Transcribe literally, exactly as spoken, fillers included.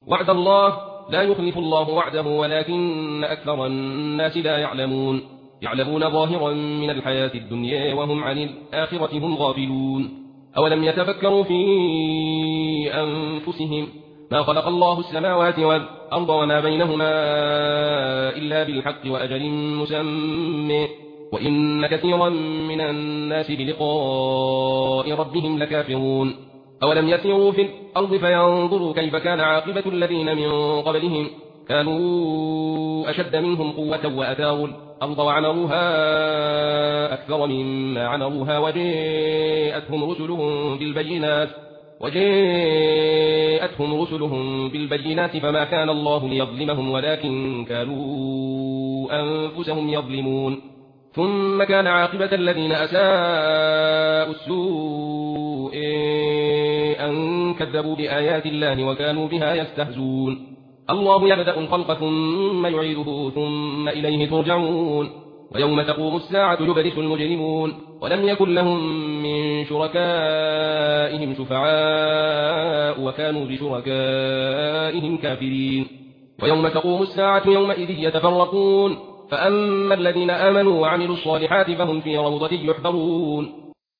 وعد الله لا يخلف الله وعده ولكن أكثر الناس لا يعلمون يعلمون ظاهرا من الحياة الدنيا وهم عن الآخرة هم غافلون أولم يتفكروا في أنفسهم ما خلق الله السماوات والأرض وما بينهما إلا بالحق وأجل مسمى وإن كثيرا من الناس بلقاء ربهم لكافرون أولم يسيروا في الأرض فينظروا كيف كان عاقبة الذين من قبلهم كانوا أشد منهم قوة وأثاروا الأرض وعمروها أكثر مما عمروها وجاءتهم رسلهم بالبينات وجاءتهم رسلهم بالبينات فما كان الله ليظلمهم ولكن كانوا أنفسهم يظلمون ثم كان عاقبة الذين أساءوا السوء أن كذبوا بآيات الله وكانوا بها يستهزون الله يبدأ الخلق ثم يعيده ثم إليه ترجعون ويوم تقوم الساعة يبلس المجرمون ولم يكن لهم من شركائهم شفعاء وكانوا بشركائهم كافرين ويوم تقوم الساعة يومئذ يتفرقون فأما الذين آمنوا وعملوا الصالحات فهم في روضة يحبرون